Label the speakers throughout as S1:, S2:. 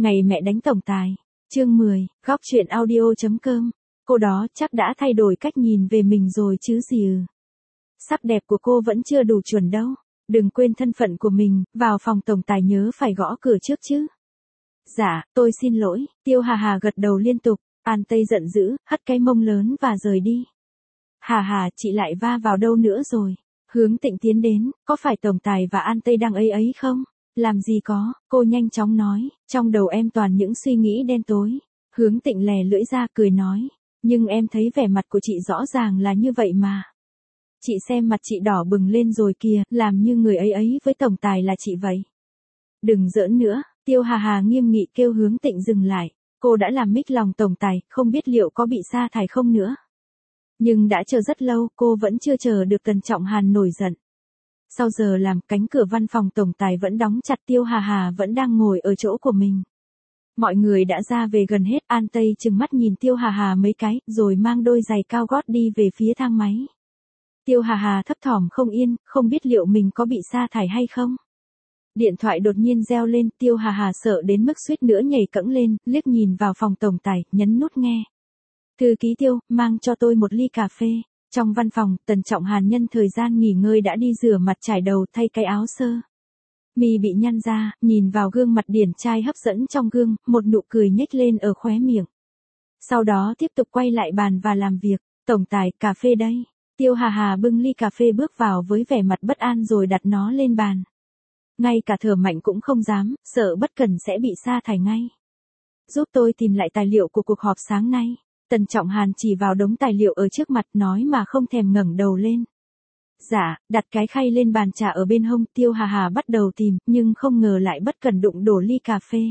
S1: Ngày mẹ đánh tổng tài. Chương 10, góc chuyện audio.com. Cô đó chắc đã thay đổi cách nhìn về mình rồi chứ gì Sắc đẹp của cô vẫn chưa đủ chuẩn đâu. Đừng quên thân phận của mình, vào phòng tổng tài nhớ phải gõ cửa trước chứ. Dạ, tôi xin lỗi, Tiêu Hà Hà gật đầu liên tục, An Tây giận dữ, hất cái mông lớn và rời đi. Hà Hà, chị lại va vào đâu nữa rồi? Hướng Tịnh tiến đến, có phải tổng tài và An Tây đang ấy không? Làm gì có, cô nhanh chóng nói, trong đầu em toàn những suy nghĩ đen tối. Hướng Tịnh lè lưỡi ra cười nói, nhưng em thấy vẻ mặt của chị rõ ràng là như vậy mà. Chị xem mặt chị đỏ bừng lên rồi kìa, làm như người ấy với tổng tài là chị vậy. Đừng giỡn nữa, Tiêu Hà Hà nghiêm nghị kêu Hướng Tịnh dừng lại, cô đã làm mích lòng tổng tài, không biết liệu có bị sa thải không nữa. Nhưng đã chờ rất lâu, cô vẫn chưa chờ được Tần Trọng Hàn nổi giận. Sau giờ làm, cánh cửa văn phòng tổng tài vẫn đóng chặt, Tiêu Hà Hà vẫn đang ngồi ở chỗ của mình. Mọi người đã ra về gần hết, An Tây trừng mắt nhìn Tiêu Hà Hà mấy cái, rồi mang đôi giày cao gót đi về phía thang máy. Tiêu Hà Hà thấp thỏm không yên, không biết liệu mình có bị sa thải hay không. Điện thoại đột nhiên reo lên, Tiêu Hà Hà sợ đến mức suýt nữa nhảy cẫng lên, liếc nhìn vào phòng tổng tài, nhấn nút nghe. Thư ký Tiêu, mang cho tôi một ly cà phê. Trong văn phòng, Tần Trọng Hàn nhân thời gian nghỉ ngơi đã đi rửa mặt trải đầu thay cái áo sơ mi bị nhăn ra, nhìn vào gương mặt điển trai hấp dẫn trong gương, một nụ cười nhếch lên ở khóe miệng. Sau đó tiếp tục quay lại bàn và làm việc. Tổng tài, cà phê đây. Tiêu Hà Hà bưng ly cà phê bước vào với vẻ mặt bất an rồi đặt nó lên bàn. Ngay cả thở mạnh cũng không dám, sợ bất cẩn sẽ bị sa thải ngay. Giúp tôi tìm lại tài liệu của cuộc họp sáng nay. Tần Trọng Hàn chỉ vào đống tài liệu ở trước mặt nói mà không thèm ngẩng đầu lên. Dạ, đặt cái khay lên bàn trà ở bên hông, Tiêu Hà Hà bắt đầu tìm, nhưng không ngờ lại bất cẩn đụng đổ ly cà phê.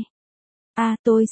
S1: Tôi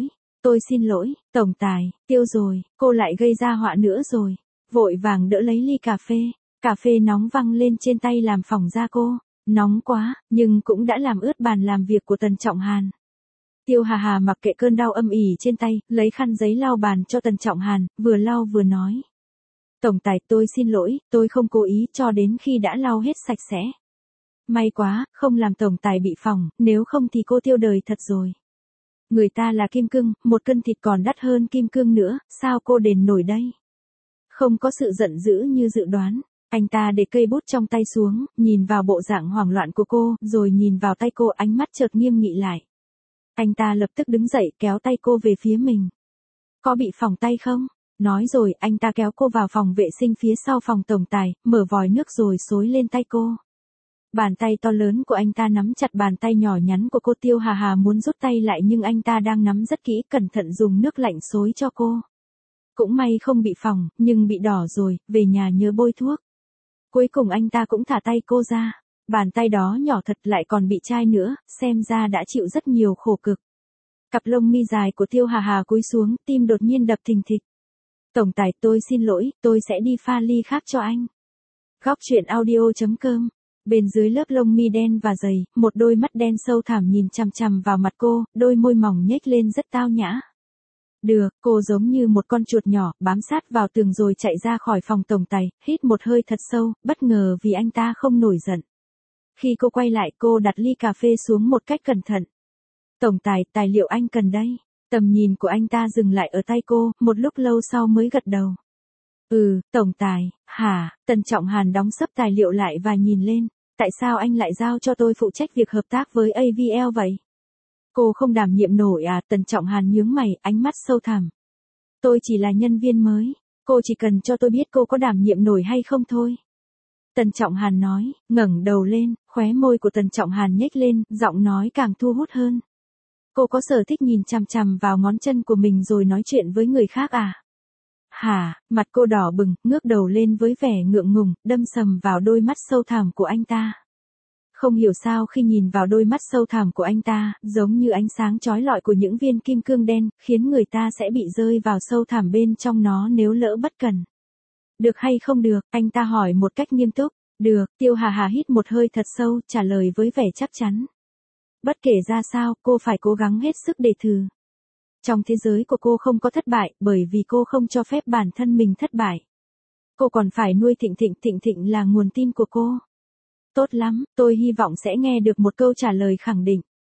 S1: xin lỗi, tổng tài, Tiêu rồi, cô lại gây ra họa nữa rồi. Vội vàng đỡ lấy ly cà phê nóng văng lên trên tay làm phỏng da cô, nóng quá, nhưng cũng đã làm ướt bàn làm việc của Tần Trọng Hàn. Tiêu Hà Hà mặc kệ cơn đau âm ỉ trên tay, lấy khăn giấy lau bàn cho Tần Trọng Hàn, vừa lau vừa nói. Tổng tài, tôi xin lỗi, tôi không cố ý, cho đến khi đã lau hết sạch sẽ. May quá, không làm tổng tài bị phỏng, nếu không thì cô tiêu đời thật rồi. Người ta là kim cương, một cân thịt còn đắt hơn kim cương nữa, sao cô đền nổi đây? Không có sự giận dữ như dự đoán. Anh ta để cây bút trong tay xuống, nhìn vào bộ dạng hoảng loạn của cô, rồi nhìn vào tay cô, ánh mắt chợt nghiêm nghị lại. Anh ta lập tức đứng dậy kéo tay cô về phía mình. Có bị phỏng tay không? Nói rồi, anh ta kéo cô vào phòng vệ sinh phía sau phòng tổng tài, mở vòi nước rồi xối lên tay cô. Bàn tay to lớn của anh ta nắm chặt bàn tay nhỏ nhắn của cô. Tiêu Hà Hà muốn rút tay lại nhưng anh ta đang nắm rất kỹ, cẩn thận dùng nước lạnh xối cho cô. Cũng may không bị phỏng, nhưng bị đỏ rồi, về nhà nhớ bôi thuốc. Cuối cùng anh ta cũng thả tay cô ra. Bàn tay đó nhỏ thật, lại còn bị chai nữa, xem ra đã chịu rất nhiều khổ cực. Cặp lông mi dài của Tiêu Hà Hà cúi xuống, tim đột nhiên đập thình thịch. Tổng tài, tôi xin lỗi, tôi sẽ đi pha ly khác cho anh. Góc chuyện audio.com. Bên dưới lớp lông mi đen và dày, một đôi mắt đen sâu thẳm nhìn chằm chằm vào mặt cô, đôi môi mỏng nhếch lên rất tao nhã. Được, cô giống như một con chuột nhỏ, bám sát vào tường rồi chạy ra khỏi phòng tổng tài, hít một hơi thật sâu, bất ngờ vì anh ta không nổi giận. Khi cô quay lại, cô đặt ly cà phê xuống một cách cẩn thận. Tổng tài, tài liệu anh cần đây. Tầm nhìn của anh ta dừng lại ở tay cô, một lúc lâu sau mới gật đầu. Tổng tài, hả? Tần Trọng Hàn đóng sấp tài liệu lại và nhìn lên. Tại sao anh lại giao cho tôi phụ trách việc hợp tác với AVL vậy? Cô không đảm nhiệm nổi à? Tần Trọng Hàn nhướng mày, ánh mắt sâu thẳm. Tôi chỉ là nhân viên mới. Cô chỉ cần cho tôi biết cô có đảm nhiệm nổi hay không thôi. Tần Trọng Hàn nói, ngẩng đầu lên, khóe môi của Tần Trọng Hàn nhếch lên, giọng nói càng thu hút hơn. Cô có sở thích nhìn chằm chằm vào ngón chân của mình rồi nói chuyện với người khác à? Hả? Mặt cô đỏ bừng, ngước đầu lên với vẻ ngượng ngùng, đâm sầm vào đôi mắt sâu thẳm của anh ta. Không hiểu sao khi nhìn vào đôi mắt sâu thẳm của anh ta, giống như ánh sáng chói lọi của những viên kim cương đen, khiến người ta sẽ bị rơi vào sâu thẳm bên trong nó nếu lỡ bất cẩn. Được hay không được? Anh ta hỏi một cách nghiêm túc. Được, Tiêu Hà Hà hít một hơi thật sâu, trả lời với vẻ chắc chắn. Bất kể ra sao, cô phải cố gắng hết sức để thử. Trong thế giới của cô không có thất bại, bởi vì cô không cho phép bản thân mình thất bại. Cô còn phải nuôi Thịnh Thịnh, Thịnh Thịnh là nguồn tin của cô. Tốt lắm, tôi hy vọng sẽ nghe được một câu trả lời khẳng định.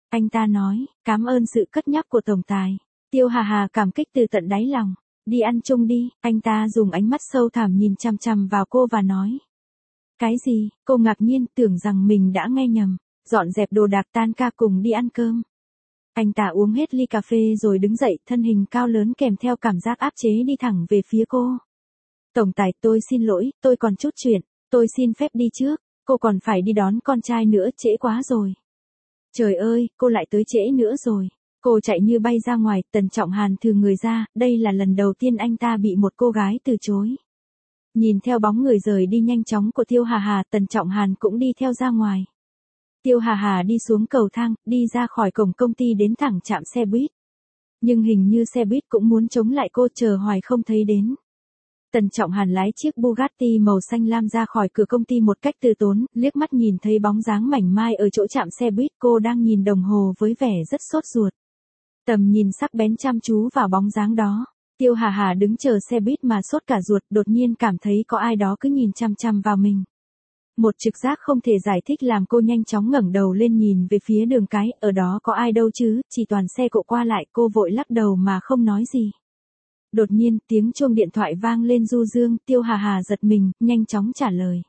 S1: Anh ta nói, cảm ơn sự cất nhắc của tổng tài. Tiêu Hà Hà cảm kích từ tận đáy lòng. Đi ăn chung đi, anh ta dùng ánh mắt sâu thẳm nhìn chằm chằm vào cô và nói. Cái gì? Cô ngạc nhiên tưởng rằng mình đã nghe nhầm. Dọn dẹp đồ đạc tan ca cùng đi ăn cơm. Anh ta uống hết ly cà phê rồi đứng dậy, thân hình cao lớn kèm theo cảm giác áp chế đi thẳng về phía cô. Tổng tài, tôi xin lỗi, tôi còn chút chuyện, tôi xin phép đi trước, cô còn phải đi đón con trai nữa, trễ quá rồi. Trời ơi, cô lại tới trễ nữa rồi. Cô chạy như bay ra ngoài, Tần Trọng Hàn thừ người ra, đây là lần đầu tiên anh ta bị một cô gái từ chối. Nhìn theo bóng người rời đi nhanh chóng của Tiêu Hà Hà, Tần Trọng Hàn cũng đi theo ra ngoài. Tiêu Hà Hà đi xuống cầu thang, đi ra khỏi cổng công ty đến thẳng trạm xe buýt. Nhưng hình như xe buýt cũng muốn chống lại cô, chờ hoài không thấy đến. Tần Trọng Hàn lái chiếc Bugatti màu xanh lam ra khỏi cửa công ty một cách từ tốn, liếc mắt nhìn thấy bóng dáng mảnh mai ở chỗ trạm xe buýt, cô đang nhìn đồng hồ với vẻ rất sốt ruột. Tầm nhìn sắc bén chăm chú vào bóng dáng đó. Tiêu Hà Hà đứng chờ xe buýt mà sốt cả ruột, đột nhiên cảm thấy có ai đó cứ nhìn chăm chăm vào mình. Một trực giác không thể giải thích làm cô nhanh chóng ngẩng đầu lên nhìn về phía đường cái, ở đó có ai đâu chứ, chỉ toàn xe cộ qua lại, cô vội lắc đầu mà không nói gì. Đột nhiên, tiếng chuông điện thoại vang lên du dương, Tiêu Hà Hà giật mình, nhanh chóng trả lời.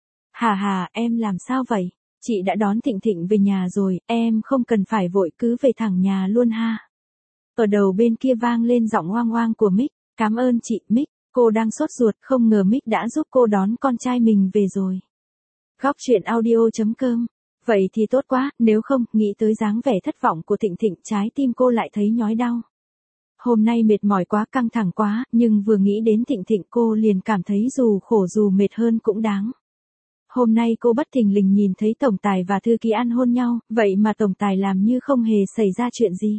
S1: Hà Hà, em làm sao vậy? Chị đã đón Thịnh Thịnh về nhà rồi, em không cần phải vội, cứ về thẳng nhà luôn ha. Ở đầu bên kia vang lên giọng oang oang của Mick, cảm ơn chị, Mick, cô đang sốt ruột, không ngờ Mick đã giúp cô đón con trai mình về rồi. Góc truyện audio.com. Vậy thì tốt quá, nếu không, nghĩ tới dáng vẻ thất vọng của Thịnh Thịnh, trái tim cô lại thấy nhói đau. Hôm nay mệt mỏi quá, căng thẳng quá, nhưng vừa nghĩ đến Thịnh Thịnh cô liền cảm thấy dù khổ dù mệt hơn cũng đáng. Hôm nay cô bất thình lình nhìn thấy tổng tài và thư ký ăn hôn nhau, vậy mà tổng tài làm như không hề xảy ra chuyện gì.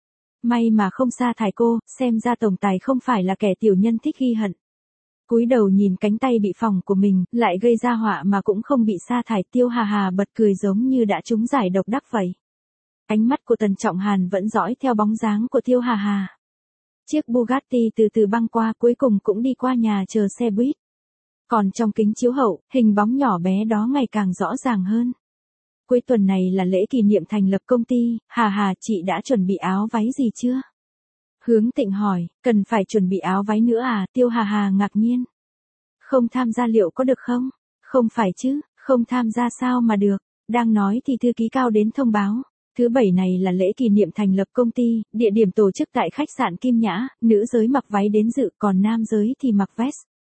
S1: May mà không sa thải cô, xem ra tổng tài không phải là kẻ tiểu nhân thích ghi hận. Cúi đầu nhìn cánh tay bị phỏng của mình, lại gây ra họa mà cũng không bị sa thải, Tiêu Hà Hà bật cười giống như đã trúng giải độc đắc vậy. Ánh mắt của Tần Trọng Hàn vẫn dõi theo bóng dáng của Tiêu Hà Hà. Chiếc Bugatti từ từ băng qua, cuối cùng cũng đi qua nhà chờ xe buýt. Còn trong kính chiếu hậu, hình bóng nhỏ bé đó ngày càng rõ ràng hơn. Cuối tuần này là lễ kỷ niệm thành lập công ty, Hà Hà, chị đã chuẩn bị áo váy gì chưa? Hướng Tịnh hỏi, cần phải chuẩn bị áo váy nữa à? Tiêu Hà Hà ngạc nhiên. Không tham gia liệu có được không? Không phải chứ, không tham gia sao mà được. Đang nói thì thư ký Cao đến thông báo. Thứ bảy này là lễ kỷ niệm thành lập công ty, địa điểm tổ chức tại khách sạn Kim Nhã, nữ giới mặc váy đến dự, còn nam giới thì mặc vest.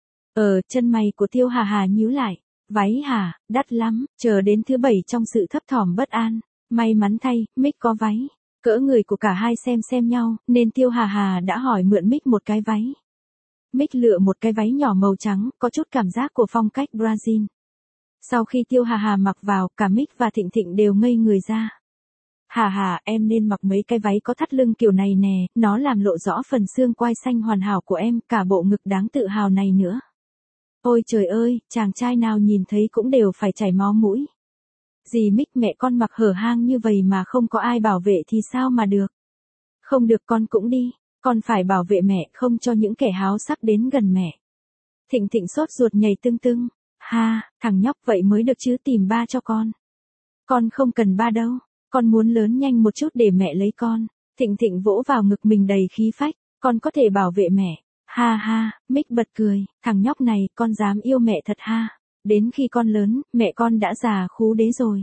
S1: Chân mày của Tiêu Hà Hà nhíu lại. Váy hả, đắt lắm, chờ đến thứ bảy trong sự thấp thỏm bất an. May mắn thay, Mick có váy. Cỡ người của cả hai xem nhau, nên Tiêu Hà Hà đã hỏi mượn Mick một cái váy. Mick lựa một cái váy nhỏ màu trắng, có chút cảm giác của phong cách Brazil. Sau khi Tiêu Hà Hà mặc vào, cả Mick và Thịnh Thịnh đều ngây người ra. Hà Hà, em nên mặc mấy cái váy có thắt lưng kiểu này nè, nó làm lộ rõ phần xương quai xanh hoàn hảo của em, cả bộ ngực đáng tự hào này nữa. Ôi trời ơi, chàng trai nào nhìn thấy cũng đều phải chảy máu mũi. Dì Mick, mẹ con mặc hở hang như vậy mà không có ai bảo vệ thì sao mà được. Không được, con cũng đi, con phải bảo vệ mẹ, không cho những kẻ háo sắc đến gần mẹ. Thịnh Thịnh sốt ruột nhảy tưng tưng. Ha, thằng nhóc, vậy mới được chứ, tìm ba cho con. Con không cần ba đâu, con muốn lớn nhanh một chút để mẹ lấy con. Thịnh Thịnh vỗ vào ngực mình đầy khí phách, con có thể bảo vệ mẹ. Ha ha, Mick bật cười, thằng nhóc này, con dám yêu mẹ thật ha. Đến khi con lớn, mẹ con đã già khú đế rồi.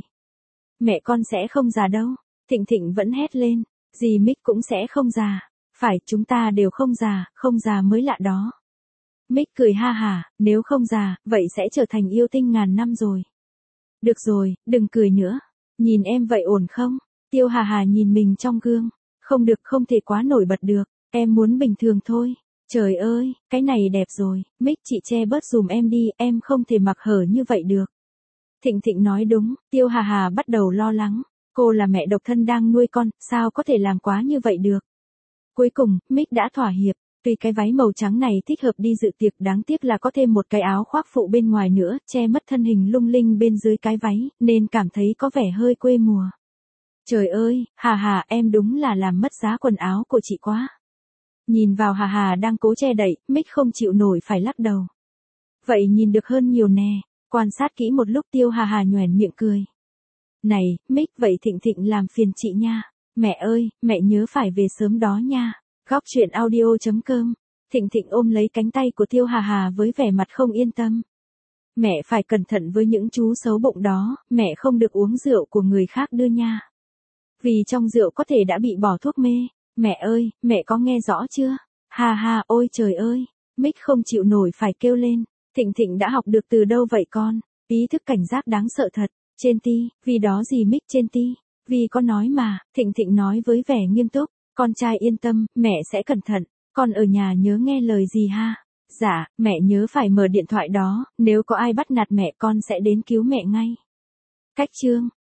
S1: Mẹ con sẽ không già đâu. Thịnh Thịnh vẫn hét lên, dì Mick cũng sẽ không già. Phải, chúng ta đều không già mới lạ đó. Mick cười ha hả, nếu không già, vậy sẽ trở thành yêu tinh ngàn năm rồi. Được rồi, đừng cười nữa. Nhìn em vậy ổn không? Tiêu Hà Hà nhìn mình trong gương. Không được, không thể quá nổi bật được. Em muốn bình thường thôi. Trời ơi, cái này đẹp rồi, Mick, chị che bớt dùm em đi, em không thể mặc hở như vậy được. Thịnh Thịnh nói đúng, Tiêu Hà Hà bắt đầu lo lắng. Cô là mẹ độc thân đang nuôi con, sao có thể làm quá như vậy được. Cuối cùng, Mick đã thỏa hiệp. Tuy cái váy màu trắng này thích hợp đi dự tiệc, đáng tiếc là có thêm một cái áo khoác phụ bên ngoài nữa, che mất thân hình lung linh bên dưới cái váy, nên cảm thấy có vẻ hơi quê mùa. Trời ơi, Hà Hà, em đúng là làm mất giá quần áo của chị quá. Nhìn vào Hà Hà đang cố che đậy, Mick không chịu nổi phải lắc đầu. Vậy nhìn được hơn nhiều nè. Quan sát kỹ một lúc, Tiêu Hà Hà nhoẻn miệng cười. Này, Mick vậy Thịnh Thịnh làm phiền chị nha. Mẹ ơi, mẹ nhớ phải về sớm đó nha. Góc chuyện audio.com. Thịnh Thịnh ôm lấy cánh tay của Tiêu Hà Hà với vẻ mặt không yên tâm. Mẹ phải cẩn thận với những chú xấu bụng đó, mẹ không được uống rượu của người khác đưa nha. Vì trong rượu có thể đã bị bỏ thuốc mê. Mẹ ơi, mẹ có nghe rõ chưa? Hà hà, ôi trời ơi. Mick không chịu nổi phải kêu lên. Thịnh Thịnh đã học được từ đâu vậy con? Ý thức cảnh giác đáng sợ thật. Trên ti, vì đó gì Mick trên ti? Vì con nói mà, Thịnh Thịnh nói với vẻ nghiêm túc. Con trai yên tâm, mẹ sẽ cẩn thận. Con ở nhà nhớ nghe lời gì ha? Dạ, mẹ nhớ phải mở điện thoại đó, nếu có ai bắt nạt mẹ con sẽ đến cứu mẹ ngay. Cách chương